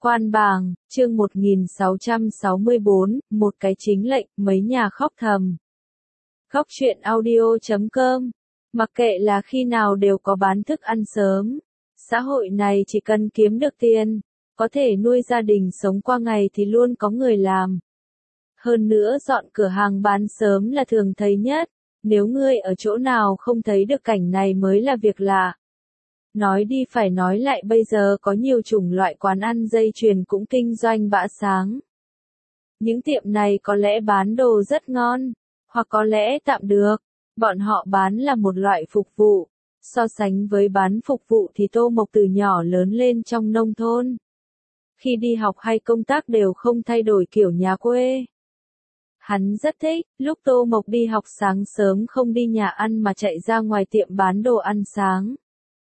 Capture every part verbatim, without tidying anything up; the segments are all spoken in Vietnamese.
Quan bàng, chương một nghìn sáu trăm sáu mươi bốn, một cái chính lệnh, mấy nhà khóc thầm. Khóc chuyện audio chấm com. Mặc kệ là khi nào đều có bán thức ăn sớm. Xã hội này chỉ cần kiếm được tiền, có thể nuôi gia đình sống qua ngày thì luôn có người làm. Hơn nữa dọn cửa hàng bán sớm là thường thấy nhất, nếu ngươi ở chỗ nào không thấy được cảnh này mới là việc lạ. Nói đi phải nói lại, bây giờ có nhiều chủng loại quán ăn dây chuyền cũng kinh doanh bã sáng. Những tiệm này có lẽ bán đồ rất ngon, hoặc có lẽ tạm được. Bọn họ bán là một loại phục vụ. So sánh với bán phục vụ thì Tô Mộc từ nhỏ lớn lên trong nông thôn. Khi đi học hay công tác đều không thay đổi kiểu nhà quê. Hắn rất thích, lúc Tô Mộc đi học sáng sớm không đi nhà ăn mà chạy ra ngoài tiệm bán đồ ăn sáng.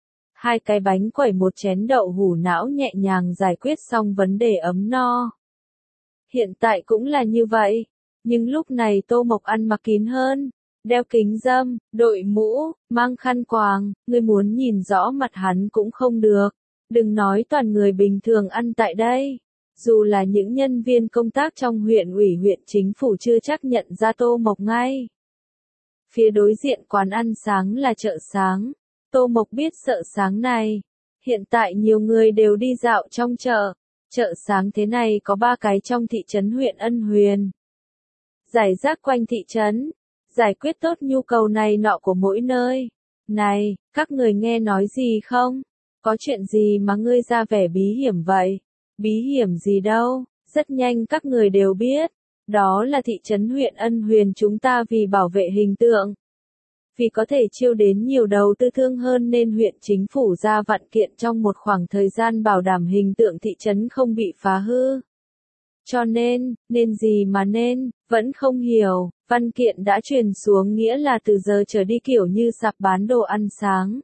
Hai cái bánh quẩy một chén đậu hủ não nhẹ nhàng giải quyết xong vấn đề ấm no. Hiện tại cũng là như vậy, nhưng lúc này Tô Mộc ăn mặc kín hơn, đeo kính râm, đội mũ, mang khăn quàng, ngươi muốn nhìn rõ mặt hắn cũng không được. Đừng nói toàn người bình thường ăn tại đây, dù là những nhân viên công tác trong huyện ủy huyện chính phủ chưa chắc nhận ra Tô Mộc ngay. Phía đối diện quán ăn sáng là chợ sáng. Tô Mộc biết chợ sáng này. Hiện tại nhiều người đều đi dạo trong chợ. Chợ sáng thế này có ba cái trong thị trấn huyện Ân Huyền. Giải rác quanh thị trấn. Giải quyết tốt nhu cầu này nọ của mỗi nơi. Này, các người nghe nói gì không? Có chuyện gì mà ngươi ra vẻ bí hiểm vậy? Bí hiểm gì đâu, rất nhanh các người đều biết. Đó là thị trấn huyện Ân Huyền chúng ta vì bảo vệ hình tượng. Vì có thể chiêu đến nhiều đầu tư thương hơn nên huyện chính phủ ra văn kiện trong một khoảng thời gian bảo đảm hình tượng thị trấn không bị phá hư. Cho nên, nên gì mà nên, vẫn không hiểu, văn kiện đã truyền xuống nghĩa là từ giờ trở đi kiểu như sạp bán đồ ăn sáng.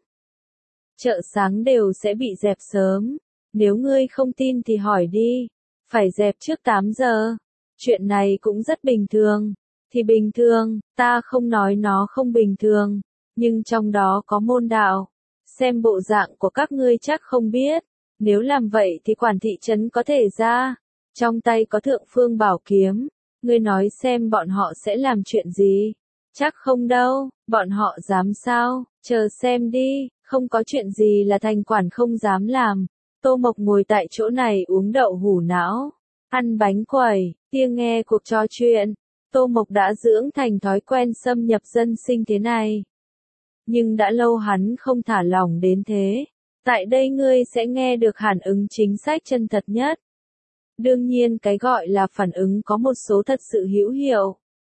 Chợ sáng đều sẽ bị dẹp sớm, nếu ngươi không tin thì hỏi đi, phải dẹp trước tám giờ. Chuyện này cũng rất bình thường. Thì bình thường, ta không nói nó không bình thường, nhưng trong đó có môn đạo. Xem bộ dạng của các ngươi chắc không biết, nếu làm vậy thì quản thị trấn có thể ra, trong tay có thượng phương bảo kiếm, ngươi nói xem bọn họ sẽ làm chuyện gì? Chắc không đâu, bọn họ dám sao, chờ xem đi, không có chuyện gì là thành quản không dám làm. Tô Mộc ngồi tại chỗ này uống đậu hủ não, ăn bánh quẩy, tia nghe cuộc trò chuyện. Tô Mộc đã dưỡng thành thói quen xâm nhập dân sinh thế này. Nhưng đã lâu hắn không thả lỏng đến thế. Tại đây ngươi sẽ nghe được phản ứng chính sách chân thật nhất. Đương nhiên cái gọi là phản ứng có một số thật sự hữu hiệu.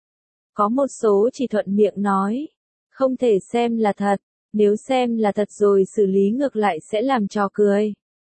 Có một số chỉ thuận miệng nói. Không thể xem là thật. Nếu xem là thật rồi xử lý ngược lại sẽ làm trò cười.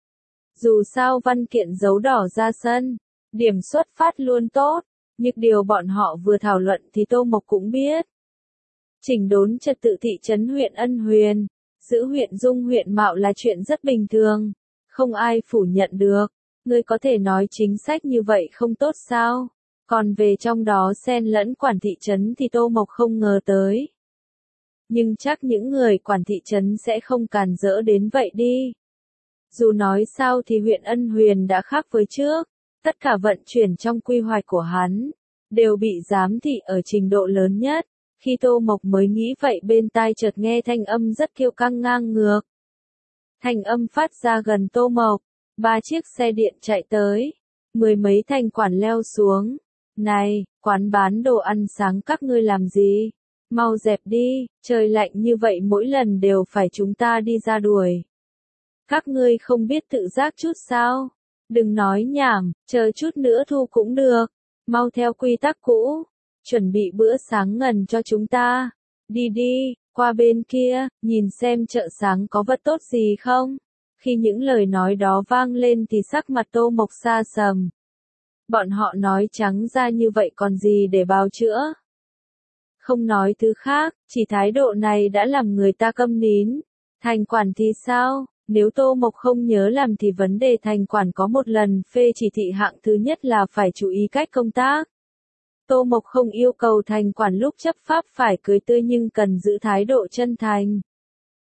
Dù sao văn kiện dấu đỏ ra sân. Điểm xuất phát luôn tốt. Nhưng điều bọn họ vừa thảo luận thì Tô Mộc cũng biết. Chỉnh đốn trật tự thị trấn huyện Ân Huyền, giữ huyện Dung huyện Mạo là chuyện rất bình thường. Không ai phủ nhận được. Ngươi có thể nói chính sách như vậy không tốt sao? Còn về trong đó xen lẫn quản thị trấn thì Tô Mộc không ngờ tới. Nhưng chắc những người quản thị trấn sẽ không càn rỡ đến vậy đi. Dù nói sao thì huyện Ân Huyền đã khác với trước. Tất cả vận chuyển trong quy hoạch của hắn, đều bị giám thị ở trình độ lớn nhất. Khi Tô Mộc mới nghĩ vậy bên tai chợt nghe thanh âm rất kiêu căng ngang ngược. Thanh âm phát ra gần Tô Mộc, ba chiếc xe điện chạy tới, mười mấy thành quản leo xuống. Này, quán bán đồ ăn sáng các ngươi làm gì? Mau dẹp đi, trời lạnh như vậy mỗi lần đều phải chúng ta đi ra đuổi. Các ngươi không biết tự giác chút sao? Đừng nói nhảm, chờ chút nữa thu cũng được. Mau theo quy tắc cũ. Chuẩn bị bữa sáng ngần cho chúng ta. Đi đi, qua bên kia, nhìn xem chợ sáng có vật tốt gì không. Khi những lời nói đó vang lên thì sắc mặt Tô Mộc xa sầm. Bọn họ nói trắng ra như vậy còn gì để bào chữa. Không nói thứ khác, chỉ thái độ này đã làm người ta câm nín. Thành quản thì sao? Nếu Tô Mộc không nhớ lầm thì vấn đề thành quản có một lần phê chỉ thị hạng thứ nhất là phải chú ý cách công tác. Tô Mộc không yêu cầu thành quản lúc chấp pháp phải cười tươi nhưng cần giữ thái độ chân thành.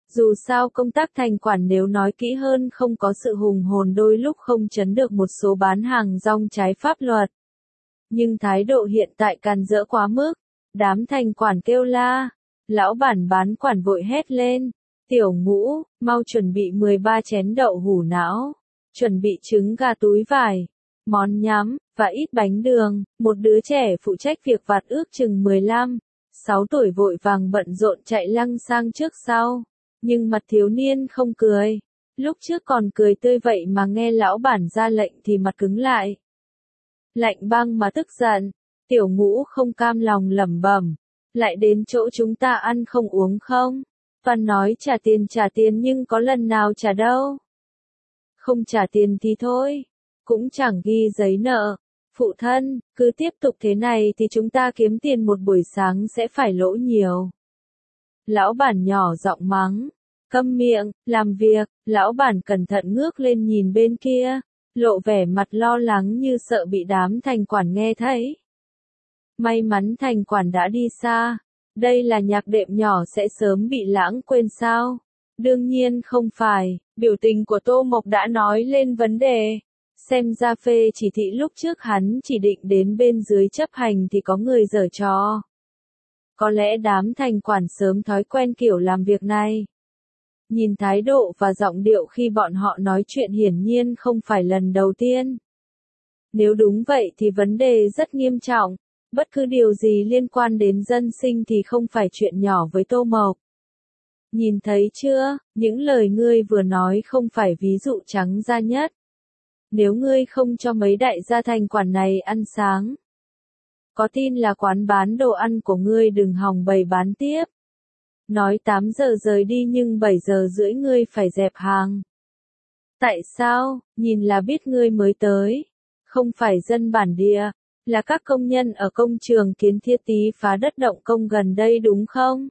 Dù sao công tác thành quản nếu nói kỹ hơn không có sự hùng hồn đôi lúc không chấn được một số bán hàng rong trái pháp luật. Nhưng thái độ hiện tại càn rỡ quá mức, đám thành quản kêu la, lão bản bán quản vội hét lên, tiểu Ngũ, mau chuẩn bị mười ba chén đậu hủ não, chuẩn bị trứng gà túi vải, món nhắm, và ít bánh đường. Một đứa trẻ phụ trách việc vặt ước chừng mười lăm, sáu tuổi vội vàng bận rộn chạy lăng sang trước sau, nhưng mặt thiếu niên không cười, lúc trước còn cười tươi vậy mà nghe lão bản ra lệnh thì mặt cứng lại. Lạnh băng mà tức giận, tiểu Ngũ không cam lòng lẩm bẩm, lại đến chỗ chúng ta ăn không uống không? Toàn nói trả tiền trả tiền nhưng có lần nào trả đâu. Không trả tiền thì thôi, cũng chẳng ghi giấy nợ. Phụ thân, cứ tiếp tục thế này thì chúng ta kiếm tiền một buổi sáng sẽ phải lỗ nhiều. Lão bản nhỏ giọng mắng, câm miệng, làm việc. Lão bản cẩn thận ngước lên nhìn bên kia, lộ vẻ mặt lo lắng như sợ bị đám thành quản nghe thấy. May mắn thành quản đã đi xa. Đây là nhạc đệm nhỏ sẽ sớm bị lãng quên sao? Đương nhiên không phải, biểu tình của Tô Mộc đã nói lên vấn đề. Xem ra phê chỉ thị lúc trước hắn chỉ định đến bên dưới chấp hành thì có người giở trò. Có lẽ đám thành quản sớm thói quen kiểu làm việc này. Nhìn thái độ và giọng điệu khi bọn họ nói chuyện hiển nhiên không phải lần đầu tiên. Nếu đúng vậy thì vấn đề rất nghiêm trọng. Bất cứ điều gì liên quan đến dân sinh thì không phải chuyện nhỏ với Tô Mộc. Nhìn thấy chưa, những lời ngươi vừa nói không phải ví dụ trắng ra nhất. Nếu ngươi không cho mấy đại gia thành quản này ăn sáng, có tin là quán bán đồ ăn của ngươi đừng hòng bày bán tiếp. Nói tám giờ rời đi nhưng bảy giờ rưỡi ngươi phải dẹp hàng. Tại sao, nhìn là biết ngươi mới tới, không phải dân bản địa. Là các công nhân ở công trường kiến thiết tí phá đất động công gần đây đúng không?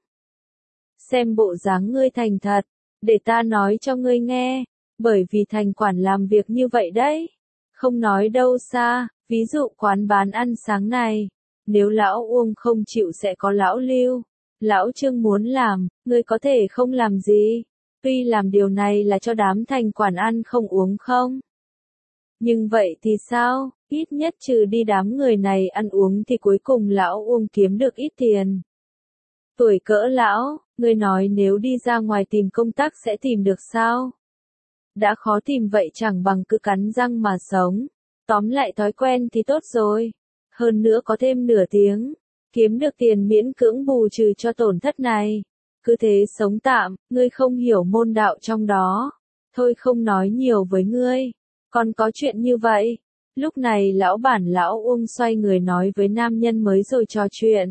Xem bộ dáng ngươi thành thật, để ta nói cho ngươi nghe, bởi vì thành quản làm việc như vậy đấy. Không nói đâu xa, ví dụ quán bán ăn sáng này, nếu lão Uông không chịu sẽ có lão Lưu. Lão Trương muốn làm, ngươi có thể không làm gì, tuy làm điều này là cho đám thành quản ăn không uống không. Nhưng vậy thì sao, ít nhất trừ đi đám người này ăn uống thì cuối cùng lão Uông kiếm được ít tiền. Tuổi cỡ lão, ngươi nói nếu đi ra ngoài tìm công tác sẽ tìm được sao? Đã khó tìm vậy chẳng bằng cứ cắn răng mà sống. Tóm lại thói quen thì tốt rồi. Hơn nữa có thêm nửa tiếng, kiếm được tiền miễn cưỡng bù trừ cho tổn thất này. Cứ thế sống tạm, ngươi không hiểu môn đạo trong đó. Thôi không nói nhiều với ngươi. Còn có chuyện như vậy. Lúc này lão bản lão Uông xoay người nói với nam nhân mới rồi trò chuyện.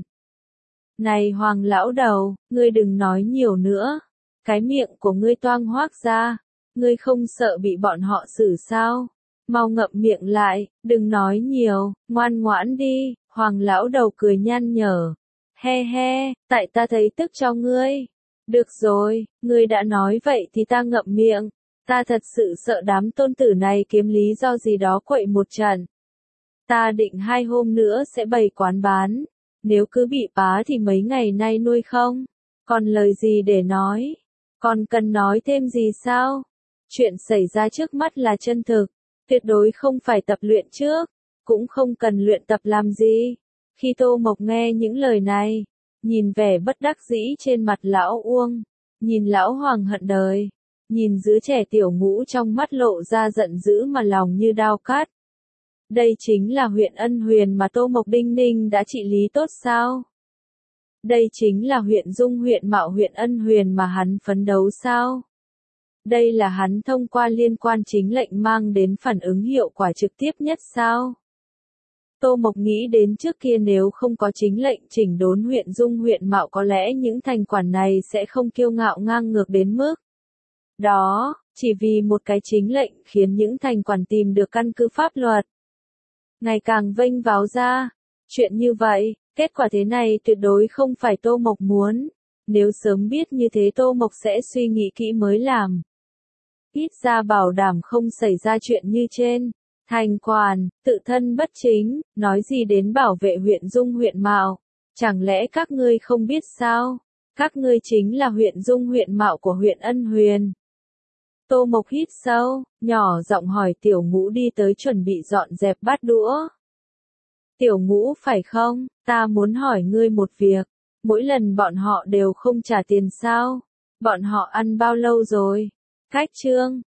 Này Hoàng lão đầu, ngươi đừng nói nhiều nữa. Cái miệng của ngươi toang hoác ra. Ngươi không sợ bị bọn họ xử sao? Mau ngậm miệng lại, đừng nói nhiều, ngoan ngoãn đi. Hoàng lão đầu cười nhăn nhở. He he, tại ta thấy tức cho ngươi. Được rồi, ngươi đã nói vậy thì ta ngậm miệng. Ta thật sự sợ đám tôn tử này kiếm lý do gì đó quậy một trận. Ta định hai hôm nữa sẽ bày quán bán. Nếu cứ bị phá thì mấy ngày nay nuôi không? Còn lời gì để nói? Còn cần nói thêm gì sao? Chuyện xảy ra trước mắt là chân thực. Tuyệt đối không phải tập luyện trước. Cũng không cần luyện tập làm gì. Khi Tô Mộc nghe những lời này, nhìn vẻ bất đắc dĩ trên mặt lão Uông, nhìn lão Hoàng hận đời, nhìn đứa trẻ tiểu Ngũ trong mắt lộ ra giận dữ mà lòng như đao cắt. Đây chính là huyện Ân Huyền mà Tô Mộc Đinh Ninh đã trị lý tốt sao? Đây chính là huyện Dung huyện Mạo huyện Ân Huyền mà hắn phấn đấu sao? Đây là hắn thông qua liên quan chính lệnh mang đến phản ứng hiệu quả trực tiếp nhất sao? Tô Mộc nghĩ đến trước kia nếu không có chính lệnh chỉnh đốn huyện Dung huyện Mạo có lẽ những thành quản này sẽ không kiêu ngạo ngang ngược đến mức đó, chỉ vì một cái chính lệnh khiến những thành quản tìm được căn cứ pháp luật. Ngày càng vênh váo ra, chuyện như vậy, kết quả thế này tuyệt đối không phải Tô Mộc muốn. Nếu sớm biết như thế Tô Mộc sẽ suy nghĩ kỹ mới làm. Ít ra bảo đảm không xảy ra chuyện như trên. Thành quản, tự thân bất chính, nói gì đến bảo vệ huyện Dung huyện Mạo. Chẳng lẽ các ngươi không biết sao? Các ngươi chính là huyện Dung huyện Mạo của huyện Ân Huyền. Tô Mộc hít sâu, nhỏ giọng hỏi Tiểu Ngũ đi tới chuẩn bị dọn dẹp bát đũa. Tiểu Ngũ phải không, ta muốn hỏi ngươi một việc, mỗi lần bọn họ đều không trả tiền sao? Bọn họ ăn bao lâu rồi? Cách trương,